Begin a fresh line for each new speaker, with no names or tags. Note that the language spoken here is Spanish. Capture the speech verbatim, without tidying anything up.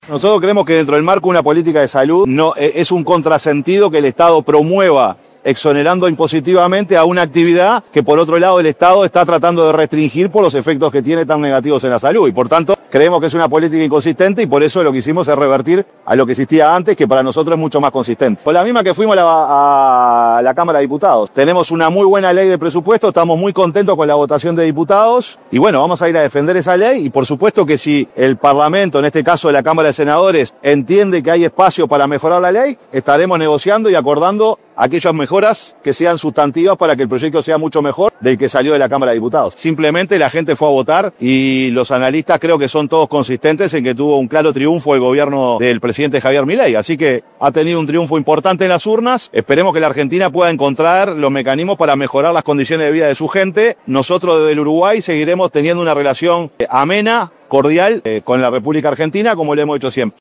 Nosotros creemos que dentro del marco de una política de salud no es un contrasentido que el Estado promueva exonerando impositivamente a una actividad que por otro lado el Estado está tratando de restringir por los efectos que tiene tan negativos en la salud y por tanto creemos que es una política inconsistente y por eso lo que hicimos es revertir a lo que existía antes, que para nosotros es mucho más consistente. Con la misma que fuimos a la, a la Cámara de Diputados. Tenemos una muy buena ley de presupuesto, estamos muy contentos con la votación de diputados y bueno, vamos a ir a defender esa ley y por supuesto que si el Parlamento, en este caso de la Cámara de Senadores, entiende que hay espacio para mejorar la ley, estaremos negociando y acordando aquellas mejoras que sean sustantivas para que el proyecto sea mucho mejor del que salió de la Cámara de Diputados. Simplemente la gente fue a votar y los analistas creo que son todos consistentes en que tuvo un claro triunfo el gobierno del presidente Javier Milei, así que ha tenido un triunfo importante en las urnas. Esperemos que la Argentina pueda encontrar los mecanismos para mejorar las condiciones de vida de su gente. Nosotros desde el Uruguay seguiremos teniendo una relación amena, cordial, eh, con la República Argentina como lo hemos hecho siempre.